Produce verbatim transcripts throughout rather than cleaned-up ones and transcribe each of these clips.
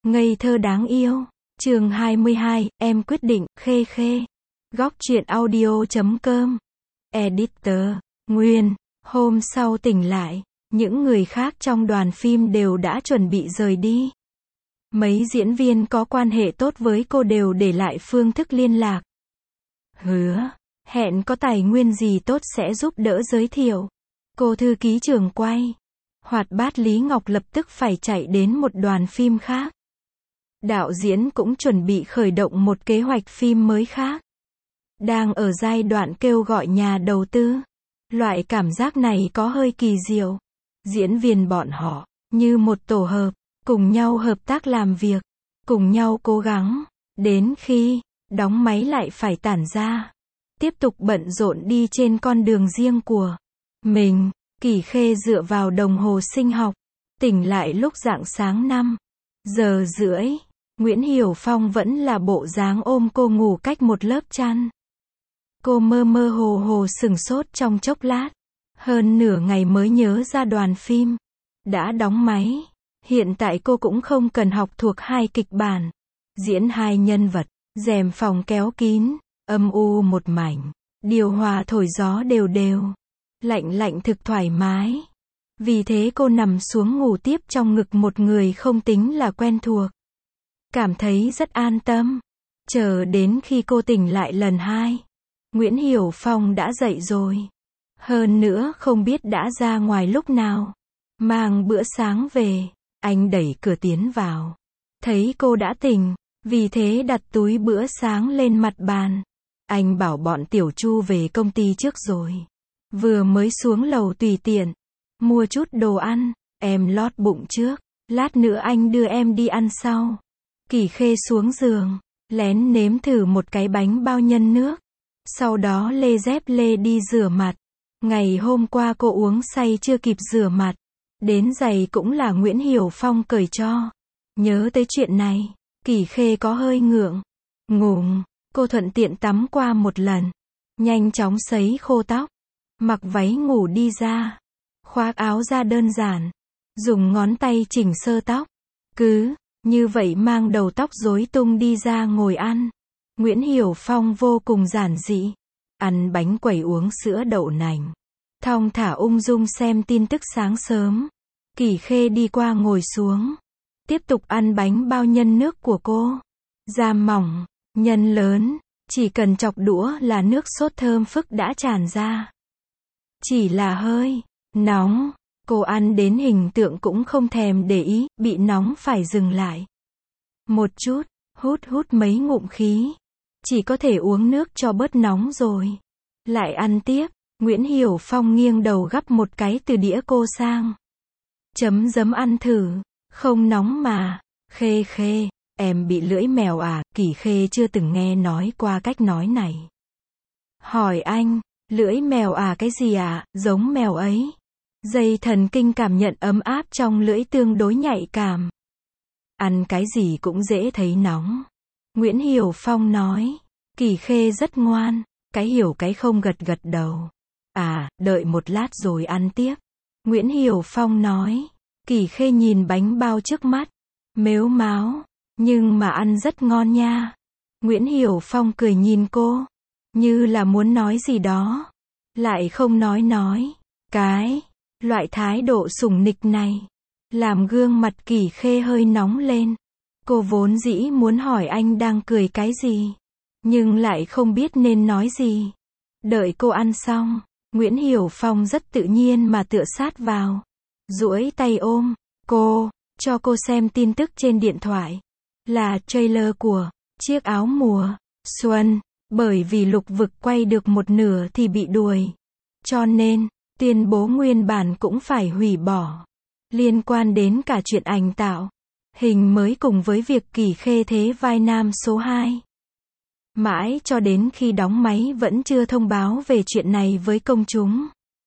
Ngây thơ đáng yêu. Chương hai mươi hai, em quyết định, khê khê. Góc truyện audio chấm com. Editor, Nguyên. Hôm sau tỉnh lại, những người khác trong đoàn phim đều đã chuẩn bị rời đi. Mấy diễn viên có quan hệ tốt với cô đều để lại phương thức liên lạc. Hứa, hẹn có tài nguyên gì tốt sẽ giúp đỡ giới thiệu. Cô thư ký trưởng quay. Hoạt bát Lý Ngọc lập tức phải chạy đến một đoàn phim khác. Đạo diễn cũng chuẩn bị khởi động một kế hoạch phim mới khác. Đang ở giai đoạn kêu gọi nhà đầu tư. Loại cảm giác này có hơi kỳ diệu. Diễn viên bọn họ, như một tổ hợp, cùng nhau hợp tác làm việc, cùng nhau cố gắng, đến khi đóng máy lại phải tản ra. Tiếp tục bận rộn đi trên con đường riêng của mình. Kỳ Khê dựa vào đồng hồ sinh học, tỉnh lại lúc rạng sáng năm giờ rưỡi. Nguyễn Hiểu Phong vẫn là bộ dáng ôm cô ngủ cách một lớp chăn. Cô mơ mơ hồ hồ sửng sốt trong chốc lát. Hơn nửa ngày mới nhớ ra đoàn phim đã đóng máy. Hiện tại cô cũng không cần học thuộc hai kịch bản. Diễn hai nhân vật, rèm phòng kéo kín, âm u một mảnh. Điều hòa thổi gió đều đều. Lạnh lạnh thực thoải mái. Vì thế cô nằm xuống ngủ tiếp trong ngực một người không tính là quen thuộc. Cảm thấy rất an tâm. Chờ đến khi cô tỉnh lại lần hai, Nguyễn Hiểu Phong đã dậy rồi. Hơn nữa không biết đã ra ngoài lúc nào. Mang bữa sáng về. Anh đẩy cửa tiến vào. Thấy cô đã tỉnh. Vì thế đặt túi bữa sáng lên mặt bàn. Anh bảo bọn Tiểu Chu về công ty trước rồi. Vừa mới xuống lầu tùy tiện. Mua chút đồ ăn. Em lót bụng trước. Lát nữa anh đưa em đi ăn sau. Kỳ Khê xuống giường. Lén nếm thử một cái bánh bao nhân nước. Sau đó lê dép lê đi rửa mặt. Ngày hôm qua cô uống say chưa kịp rửa mặt. Đến giày cũng là Nguyễn Hiểu Phong cởi cho. Nhớ tới chuyện này, Kỳ Khê có hơi ngượng. Ngùng, cô thuận tiện tắm qua một lần. Nhanh chóng sấy khô tóc. Mặc váy ngủ đi ra. Khoác áo ra đơn giản. Dùng ngón tay chỉnh sơ tóc. Cứ như vậy mang đầu tóc rối tung đi ra ngồi ăn. Nguyễn Hiểu Phong vô cùng giản dị. Ăn bánh quẩy uống sữa đậu nành. Thong thả ung dung xem tin tức sáng sớm. Kỳ Khê đi qua ngồi xuống. Tiếp tục ăn bánh bao nhân nước của cô. Da mỏng, nhân lớn. Chỉ cần chọc đũa là nước sốt thơm phức đã tràn ra. Chỉ là hơi nóng. Cô ăn đến hình tượng cũng không thèm để ý. Bị nóng phải dừng lại một chút. Hút hút mấy ngụm khí. Chỉ có thể uống nước cho bớt nóng rồi. Lại ăn tiếp. Nguyễn Hiểu Phong nghiêng đầu gắp một cái từ đĩa cô sang. Chấm giấm ăn thử. Không nóng mà. Khê khê, em bị lưỡi mèo à? Kỳ Khê chưa từng nghe nói qua cách nói này. Hỏi anh, lưỡi mèo à cái gì à? Giống mèo ấy. Dây thần kinh cảm nhận ấm áp trong lưỡi tương đối nhạy cảm. Ăn cái gì cũng dễ thấy nóng. Nguyễn Hiểu Phong nói. Kỳ Khê rất ngoan. Cái hiểu cái không gật gật đầu. À, đợi một lát rồi ăn tiếp. Nguyễn Hiểu Phong nói. Kỳ Khê nhìn bánh bao trước mắt. Mếu máo. Nhưng mà ăn rất ngon nha. Nguyễn Hiểu Phong cười nhìn cô. Như là muốn nói gì đó. Lại không nói nói. Cái loại thái độ sủng nịch này. Làm gương mặt Kỳ Khê hơi nóng lên. Cô vốn dĩ muốn hỏi anh đang cười cái gì. Nhưng lại không biết nên nói gì. Đợi cô ăn xong. Nguyễn Hiểu Phong rất tự nhiên mà tựa sát vào. Duỗi tay ôm cô. Cho cô xem tin tức trên điện thoại. Là trailer của chiếc áo mùa xuân. Bởi vì Lục Vực quay được một nửa thì bị đuổi. Cho nên, tuyên bố nguyên bản cũng phải hủy bỏ. Liên quan đến cả chuyện ảnh tạo hình mới cùng với việc Kỳ Khê thế vai nam số hai. Mãi cho đến khi đóng máy vẫn chưa thông báo về chuyện này với công chúng.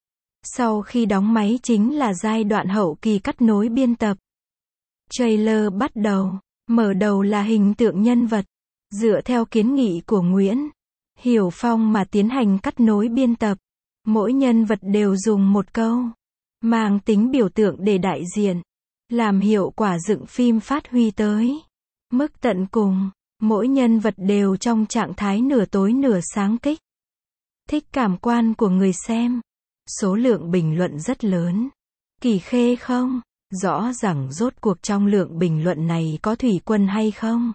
Sau khi đóng máy chính là giai đoạn hậu kỳ cắt nối biên tập. Trailer bắt đầu. Mở đầu là hình tượng nhân vật. Dựa theo kiến nghị của Nguyễn Hiểu Phong mà tiến hành cắt nối biên tập. Mỗi nhân vật đều dùng một câu. Mang tính biểu tượng để đại diện. Làm hiệu quả dựng phim phát huy tới Mức tận cùng, mỗi nhân vật đều trong trạng thái nửa tối nửa sáng kích thích cảm quan của người xem. Số lượng bình luận rất lớn. Kỳ Khê không rõ ràng rốt cuộc trong lượng bình luận này có thủy quân hay không.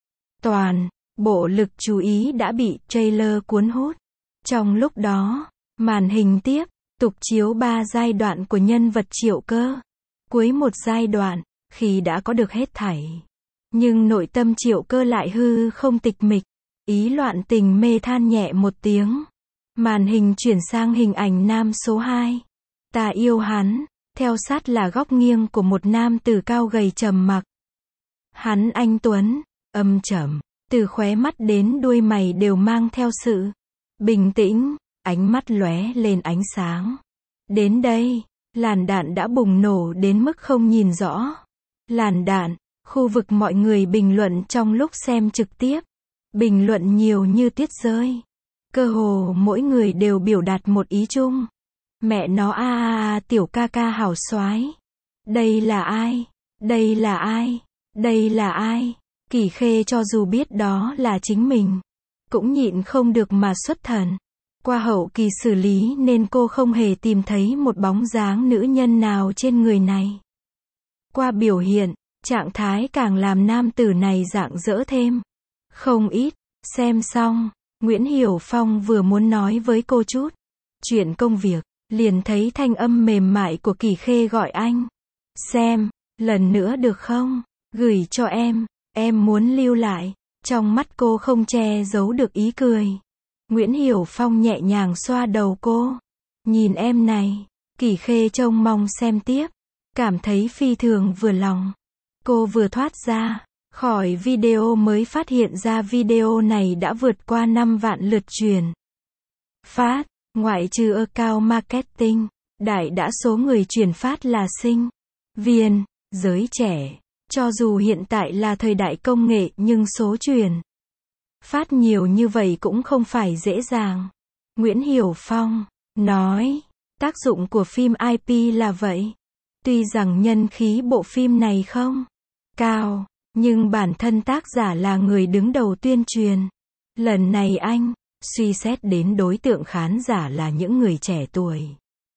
Toàn bộ lực chú ý đã bị trailer cuốn hút. Trong lúc đó, màn hình tiếp tục chiếu ba giai đoạn của nhân vật Triệu Cơ. Cuối một giai đoạn, khi đã có được hết thảy, nhưng nội tâm Triệu Cơ lại hư không tịch mịch, ý loạn tình mê than nhẹ một tiếng. Màn hình chuyển sang hình ảnh nam số hai. Ta yêu hắn, theo sát là góc nghiêng của một nam tử cao gầy trầm mặc. Hắn anh tuấn, âm trầm, từ khóe mắt đến đuôi mày đều mang theo sự bình tĩnh, ánh mắt lóe lên ánh sáng. Đến đây, làn đạn đã bùng nổ đến mức không nhìn rõ. Làn đạn, khu vực mọi người bình luận trong lúc xem trực tiếp. Bình luận nhiều như tuyết rơi. Cơ hồ mỗi người đều biểu đạt một ý chung. Mẹ nó a a a tiểu ca ca hảo soái. Đây là ai? Đây là ai? Đây là ai? Kỳ Khê cho dù biết đó là chính mình, cũng nhịn không được mà xuất thần. Qua hậu kỳ xử lý nên cô không hề tìm thấy một bóng dáng nữ nhân nào trên người này. Qua biểu hiện, trạng thái càng làm nam tử này rạng rỡ thêm. Không ít. Xem xong, Nguyễn Hiểu Phong vừa muốn nói với cô chút chuyện công việc, liền thấy thanh âm mềm mại của Kỳ Khê gọi anh. Xem, lần nữa được không? Gửi cho em, em muốn lưu lại. Trong mắt cô không che giấu được ý cười. Nguyễn Hiểu Phong nhẹ nhàng xoa đầu cô. Nhìn em này. Kỳ Khê trông mong xem tiếp. Cảm thấy phi thường vừa lòng. Cô vừa thoát ra khỏi video mới phát hiện ra video này đã vượt qua năm vạn lượt truyền phát. Ngoại trừ account marketing, đại đa số người truyền phát là sinh viên, giới trẻ. Cho dù hiện tại là thời đại công nghệ nhưng số truyền phát nhiều như vậy cũng không phải dễ dàng. Nguyễn Hiểu Phong nói, tác dụng của phim i pê là vậy. Tuy rằng nhân khí bộ phim này không cao, nhưng bản thân tác giả là người đứng đầu tuyên truyền. Lần này anh suy xét đến đối tượng khán giả là những người trẻ tuổi,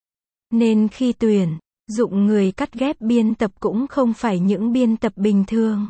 nên khi tuyển dụng người cắt ghép biên tập cũng không phải những biên tập bình thường,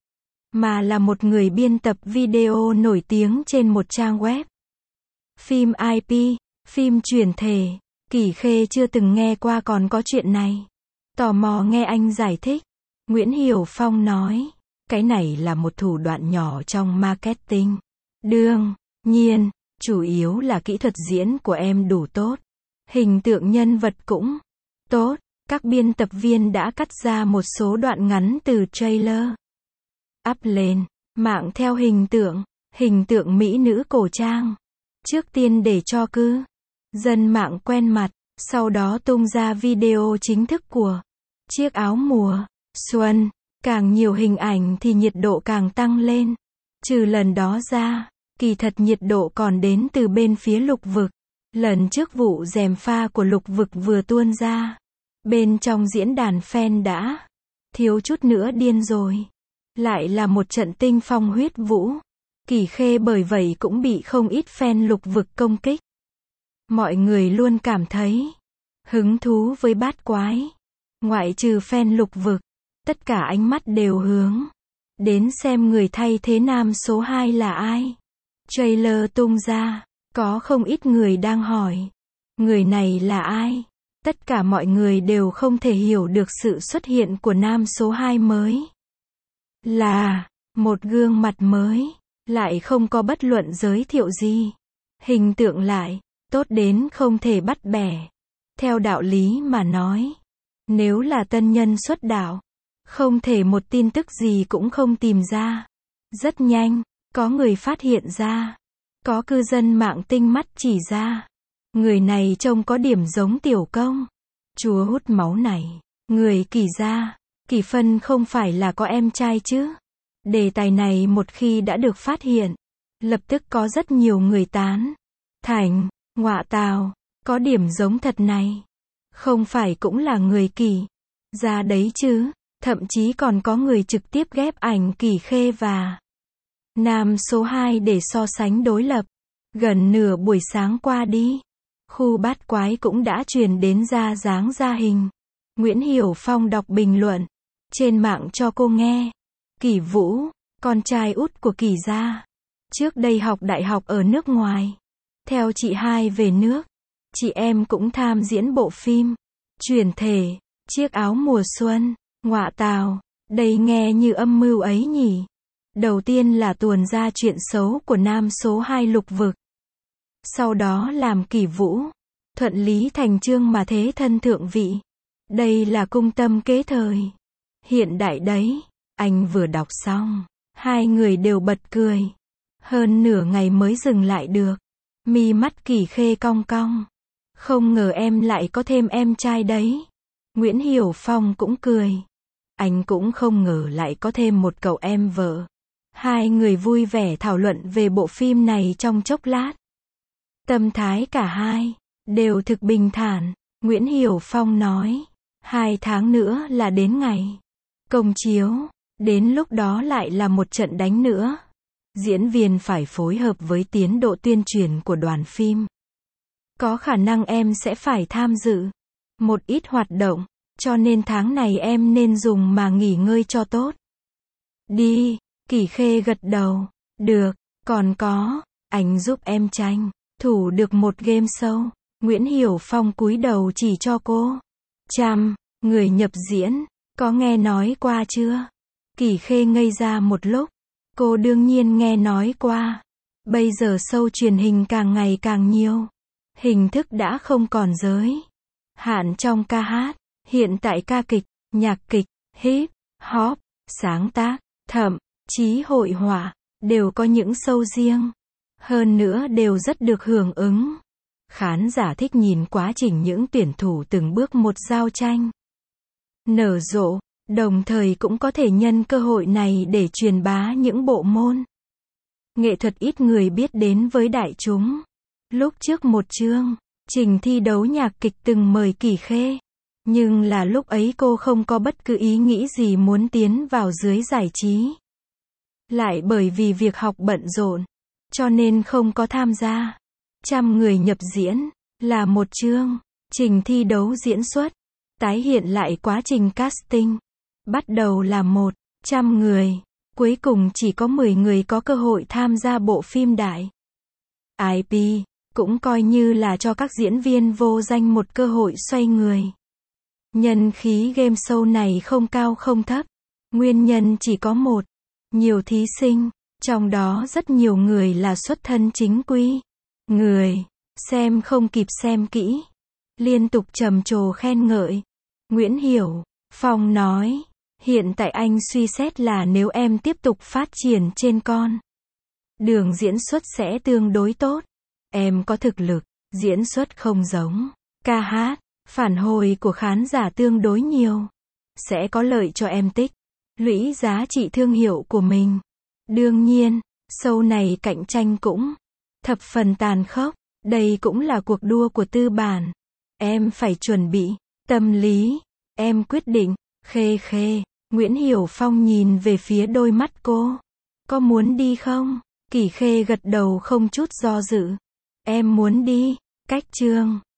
mà là một người biên tập video nổi tiếng trên một trang web. Phim i pê, phim chuyển thể, Kỳ Khê chưa từng nghe qua còn có chuyện này. Tò mò nghe anh giải thích. Nguyễn Hiểu Phong nói, cái này là một thủ đoạn nhỏ trong marketing. Đương nhiên, chủ yếu là kỹ thuật diễn của em đủ tốt. Hình tượng nhân vật cũng tốt. Các biên tập viên đã cắt ra một số đoạn ngắn từ trailer, up lên mạng theo hình tượng, hình tượng mỹ nữ cổ trang. Trước tiên để cho cư dân mạng quen mặt, sau đó tung ra video chính thức của chiếc áo mùa xuân. Càng nhiều hình ảnh thì nhiệt độ càng tăng lên. Trừ lần đó ra, kỳ thật nhiệt độ còn đến từ bên phía Lục Vực. Lần trước vụ gièm pha của Lục Vực vừa tuôn ra, bên trong diễn đàn fan đã thiếu chút nữa điên rồi. Lại là một trận tinh phong huyết vũ. Kỳ Khê bởi vậy cũng bị không ít fan Lục Vực công kích. Mọi người luôn cảm thấy hứng thú với bát quái. Ngoại trừ fan Lục Vực, tất cả ánh mắt đều hướng đến xem người thay thế nam số hai là ai. Trailer tung ra, có không ít người đang hỏi, người này là ai? Tất cả mọi người đều không thể hiểu được sự xuất hiện của nam số hai mới. Là một gương mặt mới, lại không có bất luận giới thiệu gì. Hình tượng lại tốt đến không thể bắt bẻ. Theo đạo lý mà nói, nếu là tân nhân xuất đạo, không thể một tin tức gì cũng không tìm ra. Rất nhanh, có người phát hiện ra. Có cư dân mạng tinh mắt chỉ ra. Người này trông có điểm giống Tiểu Công chúa hút máu này. Người Kỳ gia, Kỳ Phân không phải là có em trai chứ? Đề tài này một khi đã được phát hiện, lập tức có rất nhiều người tán thành, ngọa tào, có điểm giống thật này. Không phải cũng là người Kỳ gia đấy chứ? Thậm chí còn có người trực tiếp ghép ảnh Kỳ Khê và nam số hai để so sánh đối lập. Gần nửa buổi sáng qua đi, khu bát quái cũng đã truyền đến ra dáng ra hình. Nguyễn Hiểu Phong đọc bình luận trên mạng cho cô nghe. Kỳ Vũ, con trai út của Kỳ gia, trước đây học đại học ở nước ngoài. Theo chị hai về nước, chị em cũng tham diễn bộ phim Chuyển thể, Chiếc áo mùa xuân. Ngọa tào, đây nghe như âm mưu ấy nhỉ. Đầu tiên là tuồn ra chuyện xấu của nam số hai Lục Vực. Sau đó làm Kỳ Vũ, thuận lý thành chương mà thế thân thượng vị. Đây là cung tâm kế thời. Hiện đại đấy. Anh vừa đọc xong, hai người đều bật cười. Hơn nửa ngày mới dừng lại được. Mi mắt Kỳ Khê cong cong. Không ngờ em lại có thêm em trai đấy. Nguyễn Hiểu Phong cũng cười. Anh cũng không ngờ lại có thêm một cậu em vợ. Hai người vui vẻ thảo luận về bộ phim này trong chốc lát. Tâm thái cả hai đều thực bình thản. Nguyễn Hiểu Phong nói, hai tháng nữa là đến ngày công chiếu, đến lúc đó lại là một trận đánh nữa. Diễn viên phải phối hợp với tiến độ tuyên truyền của đoàn phim. Có khả năng em sẽ phải tham dự một ít hoạt động, cho nên tháng này em nên dùng mà nghỉ ngơi cho tốt. Đi, Kỳ Khê gật đầu. Được, còn có, anh giúp em tranh thủ được một game show. Nguyễn Hiểu Phong cúi đầu chỉ cho cô. Trăm, người nhập diễn, có nghe nói qua chưa? Kỳ Khê ngây ra một lúc. Cô đương nhiên nghe nói qua. Bây giờ show truyền hình càng ngày càng nhiều. Hình thức đã không còn giới hạn trong ca hát. Hiện tại ca kịch, nhạc kịch, hip hop, sáng tác, thậm chí hội họa, đều có những show riêng. Hơn nữa đều rất được hưởng ứng. Khán giả thích nhìn quá trình những tuyển thủ từng bước một giao tranh nở rộ, đồng thời cũng có thể nhân cơ hội này để truyền bá những bộ môn nghệ thuật ít người biết đến với đại chúng. Lúc trước một chương trình thi đấu nhạc kịch từng mời Kỳ Khê, nhưng là lúc ấy cô không có bất cứ ý nghĩ gì muốn tiến vào giới giải trí. Lại bởi vì việc học bận rộn, cho nên không có tham gia. Trăm người nhập diễn là một chương trình thi đấu diễn xuất, tái hiện lại quá trình casting. Bắt đầu là một trăm người, cuối cùng chỉ có mười người có cơ hội tham gia bộ phim đại i pê, cũng coi như là cho các diễn viên vô danh một cơ hội xoay người. Nhân khí game show này không cao không thấp, nguyên nhân chỉ có một, nhiều thí sinh, trong đó rất nhiều người là xuất thân chính quy. Người xem không kịp xem kỹ, liên tục trầm trồ khen ngợi. Nguyễn Hiểu Phong nói, hiện tại anh suy xét là nếu em tiếp tục phát triển trên con đường diễn xuất sẽ tương đối tốt. Em có thực lực, diễn xuất không giống ca hát, phản hồi của khán giả tương đối nhiều, sẽ có lợi cho em tích lũy giá trị thương hiệu của mình. Đương nhiên, show này cạnh tranh cũng thập phần tàn khốc, đây cũng là cuộc đua của tư bản. Em phải chuẩn bị tâm lý, em quyết định. Khê Khê, Nguyễn Hiểu Phong nhìn về phía đôi mắt cô. Có muốn đi không? Kỳ Khê gật đầu không chút do dự. Em muốn đi. Cách chương